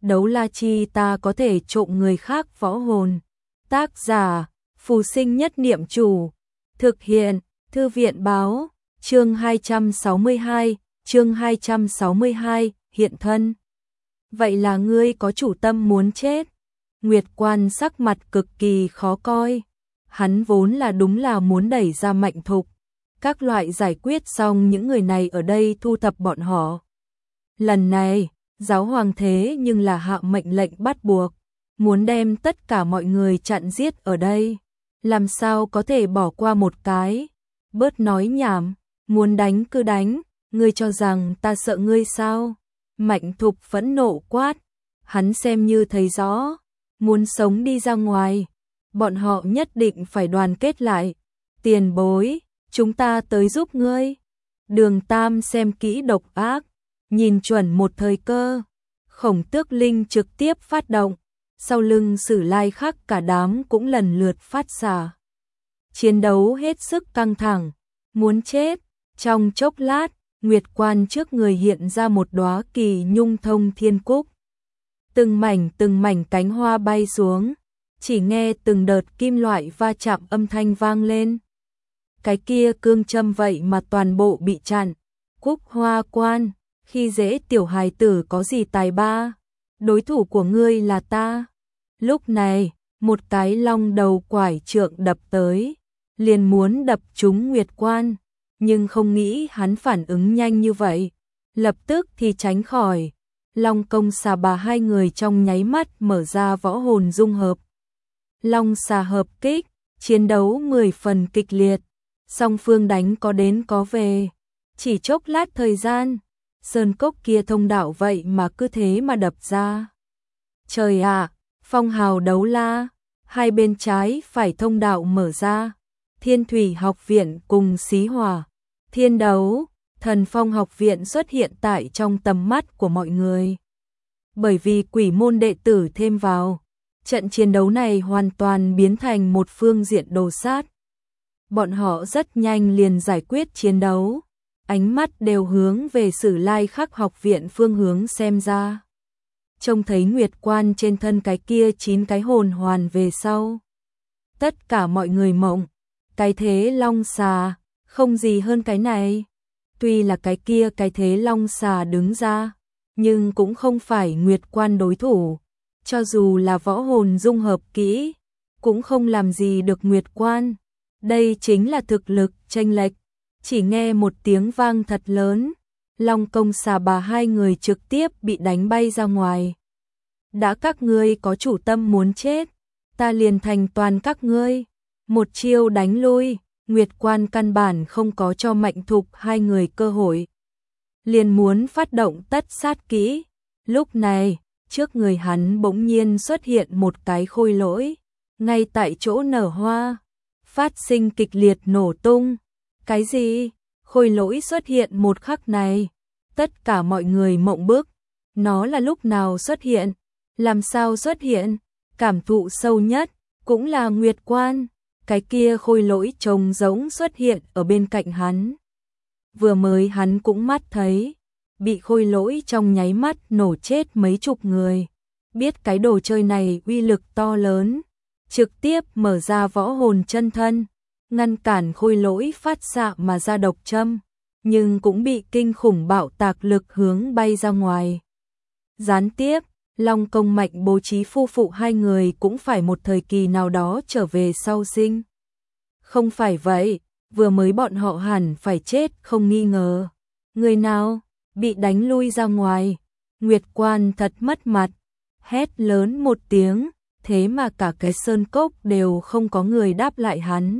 đấu la chi ta có thể trộm người khác võ hồn. Tác giả, Phù Sinh Nhất Niệm Chủ. Thực hiện, Thư viện báo, chương 262, hiện thân. Vậy là ngươi có chủ tâm muốn chết. Nguyệt Quan sắc mặt cực kỳ khó coi. Hắn vốn là đúng là muốn đẩy ra Mạnh Thục. Các loại giải quyết xong những người này ở đây thu thập bọn họ. Lần này, giáo hoàng thế nhưng là hạ mệnh lệnh bắt buộc. Muốn đem tất cả mọi người chặn giết ở đây. Làm sao có thể bỏ qua một cái. Bớt nói nhảm, muốn đánh cứ đánh, ngươi cho rằng ta sợ ngươi sao? Mạnh Thục phẫn nộ quát, hắn xem như thấy rõ, muốn sống đi ra ngoài, bọn họ nhất định phải đoàn kết lại. Tiền bối, chúng ta tới giúp ngươi. Đường Tam xem kỹ độc ác, nhìn chuẩn một thời cơ, Khổng Tước Linh trực tiếp phát động, sau lưng Sử Lai Khắc cả đám cũng lần lượt phát xạ. Chiến đấu hết sức căng thẳng, muốn chết. Trong chốc lát, Nguyệt Quan trước người hiện ra một đóa kỳ nhung thông thiên cúc. Từng mảnh cánh hoa bay xuống, chỉ nghe từng đợt kim loại va chạm âm thanh vang lên. Cái kia cương châm vậy mà toàn bộ bị chặn. Cúc Hoa Quan, khi dễ tiểu hài tử có gì tài ba, đối thủ của ngươi là ta. Lúc này, một cái long đầu quải trượng đập tới, liền muốn đập trúng Nguyệt Quan, nhưng không nghĩ hắn phản ứng nhanh như vậy, lập tức thì tránh khỏi. Long Công Xà Bà hai người trong nháy mắt mở ra võ hồn dung hợp. Long xà hợp kích, chiến đấu 10 phần kịch liệt, song phương đánh có đến có về. Chỉ chốc lát thời gian, sơn cốc kia thông đạo vậy mà cứ thế mà đập ra. Trời ạ, phong hào đấu la, hai bên trái phải thông đạo mở ra. Thiên Thủy Học Viện cùng Xí Hỏa, Thiên Đấu, Thần Phong Học Viện xuất hiện tại trong tầm mắt của mọi người. Bởi vì quỷ môn đệ tử thêm vào, trận chiến đấu này hoàn toàn biến thành một phương diện đồ sát. Bọn họ rất nhanh liền giải quyết chiến đấu, ánh mắt đều hướng về Sử Lai Khắc Học Viện phương hướng xem ra. Trông thấy Nguyệt Quan trên thân cái kia 9 cái hồn hoàn về sau. Tất cả mọi người mộng, cái thế long xà, không gì hơn cái này. Tuy là cái kia cái thế long xà đứng ra, nhưng cũng không phải Nguyệt Quan đối thủ. Cho dù là võ hồn dung hợp kỹ, cũng không làm gì được Nguyệt Quan. Đây chính là thực lực chênh lệch. Chỉ nghe một tiếng vang thật lớn, Long Công Xà Bà hai người trực tiếp bị đánh bay ra ngoài. Đã các ngươi có chủ tâm muốn chết, ta liền thành toàn các ngươi. Một chiêu đánh lui, Nguyệt Quan căn bản không có cho Mạnh Thục hai người cơ hội. Liền muốn phát động tất sát kỹ. Lúc này, trước người hắn bỗng nhiên xuất hiện một cái khôi lỗi, ngay tại chỗ nở hoa, phát sinh kịch liệt nổ tung. Cái gì? Khôi lỗi xuất hiện một khắc này, tất cả mọi người mộng bức. Nó là lúc nào xuất hiện? Làm sao xuất hiện? Cảm thụ sâu nhất cũng là Nguyệt Quan. Cái kia khôi lỗi trông giống xuất hiện ở bên cạnh hắn. Vừa mới hắn cũng mắt thấy, bị khôi lỗi trong nháy mắt nổ chết mấy chục người. Biết cái đồ chơi này uy lực to lớn, trực tiếp mở ra võ hồn chân thân, ngăn cản khôi lỗi phát xạ mà ra độc châm, nhưng cũng bị kinh khủng bạo tạc lực hướng bay ra ngoài. Gián tiếp, Long Công Mạnh bố trí phu phụ hai người cũng phải một thời kỳ nào đó trở về sau sinh. Không phải vậy, vừa mới bọn họ hẳn phải chết không nghi ngờ. Người nào bị đánh lui ra ngoài, Nguyệt Quan thật mất mặt, hét lớn một tiếng, thế mà cả cái sơn cốc đều không có người đáp lại hắn.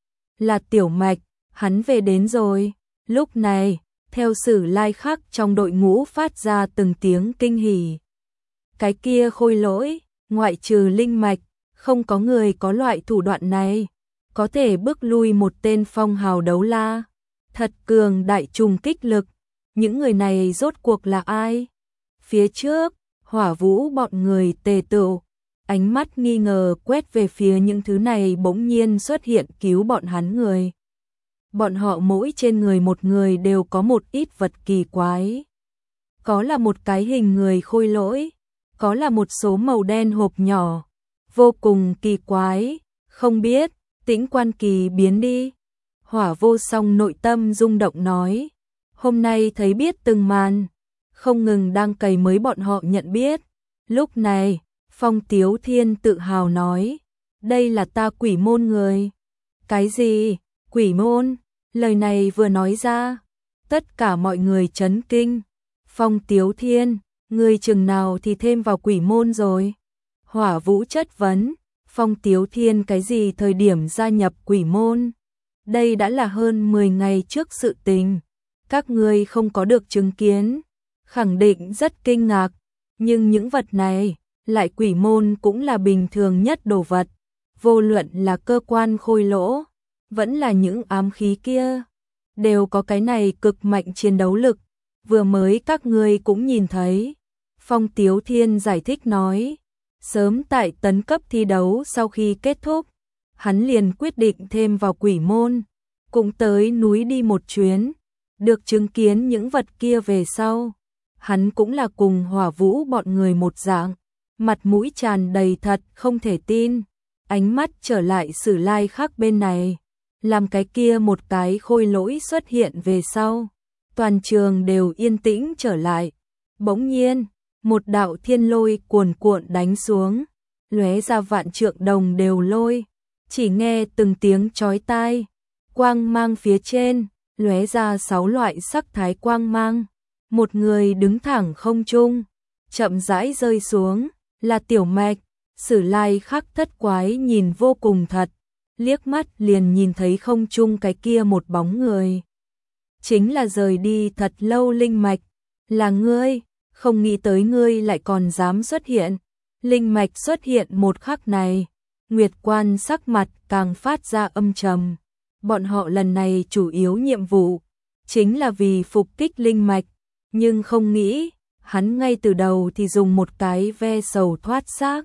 Là Tiểu Mạch, hắn về đến rồi. Lúc này, theo Sử Lai Khắc trong đội ngũ phát ra từng tiếng kinh hỉ. Cái kia khôi lỗi, ngoại trừ Linh Mạch, không có người có loại thủ đoạn này, có thể bước lui một tên phong hào đấu la. Thật cường đại trùng kích lực. Những người này rốt cuộc là ai? Phía trước, Hỏa Vũ bọn người tề tựu, ánh mắt nghi ngờ quét về phía những thứ này bỗng nhiên xuất hiện cứu bọn hắn người. Bọn họ mỗi trên người một người đều có một ít vật kỳ quái. Có là một cái hình người khôi lỗi, có là một số màu đen hộp nhỏ, vô cùng kỳ quái, không biết, Tĩnh Quan Kỳ biến đi. Hỏa Vô Song nội tâm rung động nói, hôm nay thấy biết từng màn, không ngừng đang cày mới bọn họ nhận biết. Lúc này, Phong Tiếu Thiên tự hào nói, đây là ta Quỷ Môn người. Cái gì? Quỷ Môn? Lời này vừa nói ra, tất cả mọi người chấn kinh. Phong Tiếu Thiên, người chừng nào thì thêm vào Quỷ Môn rồi? Hỏa Vũ chất vấn, Phong Tiếu Thiên cái gì thời điểm gia nhập Quỷ Môn? Đây đã là hơn 10 ngày trước sự tình, các ngươi không có được chứng kiến, khẳng định rất kinh ngạc, nhưng những vật này, lại Quỷ Môn cũng là bình thường nhất đồ vật, vô luận là cơ quan khôi lỗ, vẫn là những ám khí kia, đều có cái này cực mạnh chiến đấu lực, vừa mới các ngươi cũng nhìn thấy. Phong Tiếu Thiên giải thích nói, sớm tại tấn cấp thi đấu sau khi kết thúc, hắn liền quyết định thêm vào Quỷ Môn, cũng tới núi đi một chuyến, được chứng kiến những vật kia về sau. Hắn cũng là cùng Hỏa Vũ bọn người một dạng, mặt mũi tràn đầy thật không thể tin, ánh mắt trở lại Sử Lai Khắc bên này, làm cái kia một cái khôi lỗi xuất hiện về sau. Toàn trường đều yên tĩnh trở lại, bỗng nhiên, một đạo thiên lôi cuồn cuộn đánh xuống, lóe ra vạn trượng đồng đều lôi, chỉ nghe từng tiếng chói tai, quang mang phía trên, lóe ra 6 loại sắc thái quang mang. Một người đứng thẳng không trung, chậm rãi rơi xuống, là Tiểu Mạch. Sử Lai Khắc thất quái nhìn vô cùng thật, liếc mắt liền nhìn thấy không trung cái kia một bóng người. Chính là rời đi thật lâu Linh Mạch, là ngươi, không nghĩ tới ngươi lại còn dám xuất hiện. Linh Mạch xuất hiện một khắc này, Nguyệt Quan sắc mặt càng phát ra âm trầm. Bọn họ lần này chủ yếu nhiệm vụ, chính là vì phục kích Linh Mạch. Nhưng không nghĩ, hắn ngay từ đầu thì dùng một cái ve sầu thoát xác,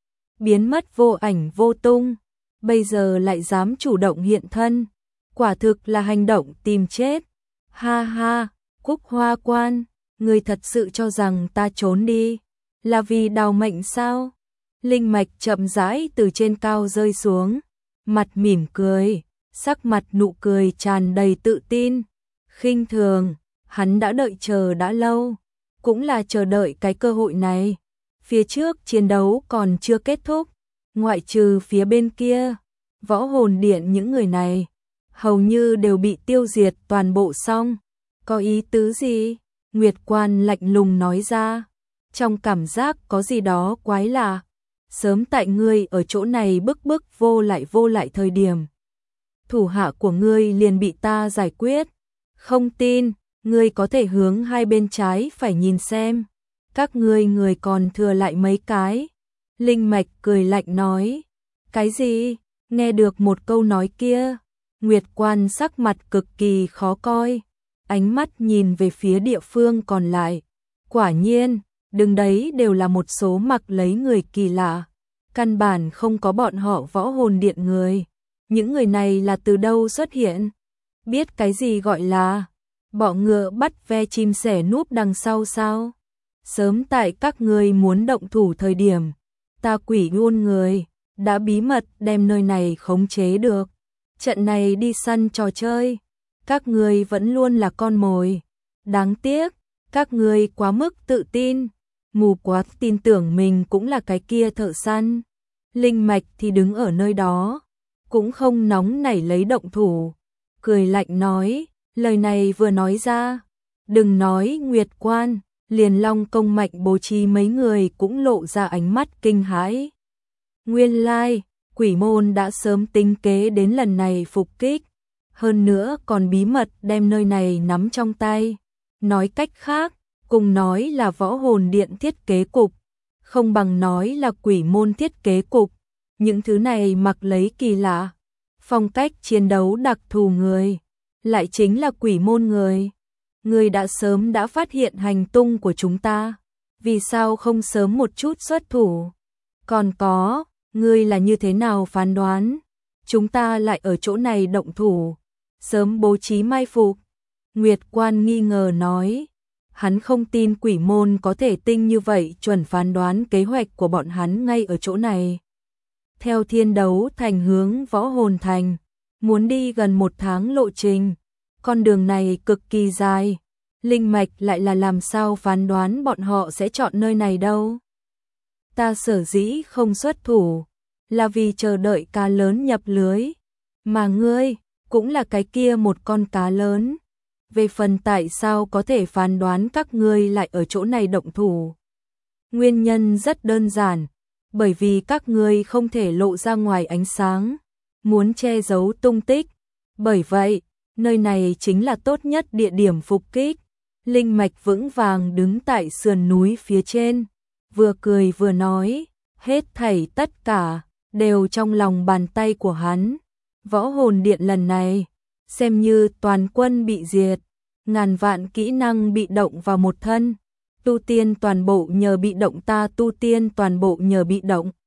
biến mất vô ảnh vô tung, bây giờ lại dám chủ động hiện thân, quả thực là hành động tìm chết. Ha ha, Cúc Hoa Quan, người thật sự cho rằng ta trốn đi, là vì đào mệnh sao? Linh Mạch chậm rãi từ trên cao rơi xuống, mặt mỉm cười, sắc mặt nụ cười tràn đầy tự tin, khinh thường. Hắn đã đợi chờ đã lâu, cũng là chờ đợi cái cơ hội này. Phía trước chiến đấu còn chưa kết thúc, ngoại trừ phía bên kia, Võ Hồn Điện những người này, hầu như đều bị tiêu diệt toàn bộ xong. Có ý tứ gì? Nguyệt Quan lạnh lùng nói ra, trong cảm giác có gì đó quái lạ. Sớm tại ngươi ở chỗ này bức vô lại thời điểm, thủ hạ của ngươi liền bị ta giải quyết. Không tin, ngươi có thể hướng hai bên trái phải nhìn xem, các ngươi người còn thừa lại mấy cái. Linh Mạch cười lạnh nói, cái gì? Nghe được một câu nói kia, Nguyệt Quan sắc mặt cực kỳ khó coi, ánh mắt nhìn về phía địa phương còn lại. Quả nhiên, đứng đấy đều là một số mặc lấy người kỳ lạ, căn bản không có bọn họ Võ Hồn Điện người. Những người này là từ đâu xuất hiện? Biết cái gì gọi là bọ ngựa bắt ve chim sẻ núp đằng sau sao? Sớm tại các ngươi muốn động thủ thời điểm, ta Quỷ Môn người đã bí mật đem nơi này khống chế được. Trận này đi săn trò chơi, các ngươi vẫn luôn là con mồi. Đáng tiếc, các ngươi quá mức tự tin, mù quá tin tưởng mình cũng là cái kia thợ săn. Linh Mạch thì đứng ở nơi đó, cũng không nóng nảy lấy động thủ, cười lạnh nói, lời này vừa nói ra, đừng nói Nguyệt Quan, liền Long Công Mạnh bố trí mấy người cũng lộ ra ánh mắt kinh hãi. Nguyên lai, Quỷ Môn đã sớm tính kế đến lần này phục kích, hơn nữa còn bí mật đem nơi này nắm trong tay. Nói cách khác, cùng nói là Võ Hồn Điện thiết kế cục, không bằng nói là Quỷ Môn thiết kế cục. Những thứ này mặc lấy kỳ lạ, phong cách chiến đấu đặc thù người, lại chính là Quỷ Môn người. Người đã sớm đã phát hiện hành tung của chúng ta, vì sao không sớm một chút xuất thủ? Còn có, ngươi là như thế nào phán đoán? Chúng ta lại ở chỗ này động thủ, sớm bố trí mai phục. Nguyệt Quan nghi ngờ nói, Hắn không tin quỷ môn có thể tinh như vậy chuẩn phán đoán kế hoạch của bọn hắn ngay ở chỗ này. Theo Thiên Đấu Thành hướng Võ Hồn Thành, muốn đi gần 1 tháng lộ trình, con đường này cực kỳ dài, linh mạch lại là làm sao phán đoán bọn họ sẽ chọn nơi này đâu. Ta sở dĩ không xuất thủ, là vì chờ đợi cá lớn nhập lưới, mà ngươi cũng là cái kia một con cá lớn. Về phần tại sao có thể phán đoán các ngươi lại ở chỗ này động thủ, nguyên nhân rất đơn giản, bởi vì các ngươi không thể lộ ra ngoài ánh sáng, muốn che giấu tung tích. Bởi vậy, nơi này chính là tốt nhất địa điểm phục kích. Linh mạch vững vàng đứng tại sườn núi phía trên, vừa cười vừa nói, hết thảy tất cả đều trong lòng bàn tay của hắn. Võ hồn điện lần này, xem như toàn quân bị diệt, ngàn vạn kỹ năng bị động vào một thân, tu tiên toàn bộ nhờ bị động, ta tu tiên toàn bộ nhờ bị động.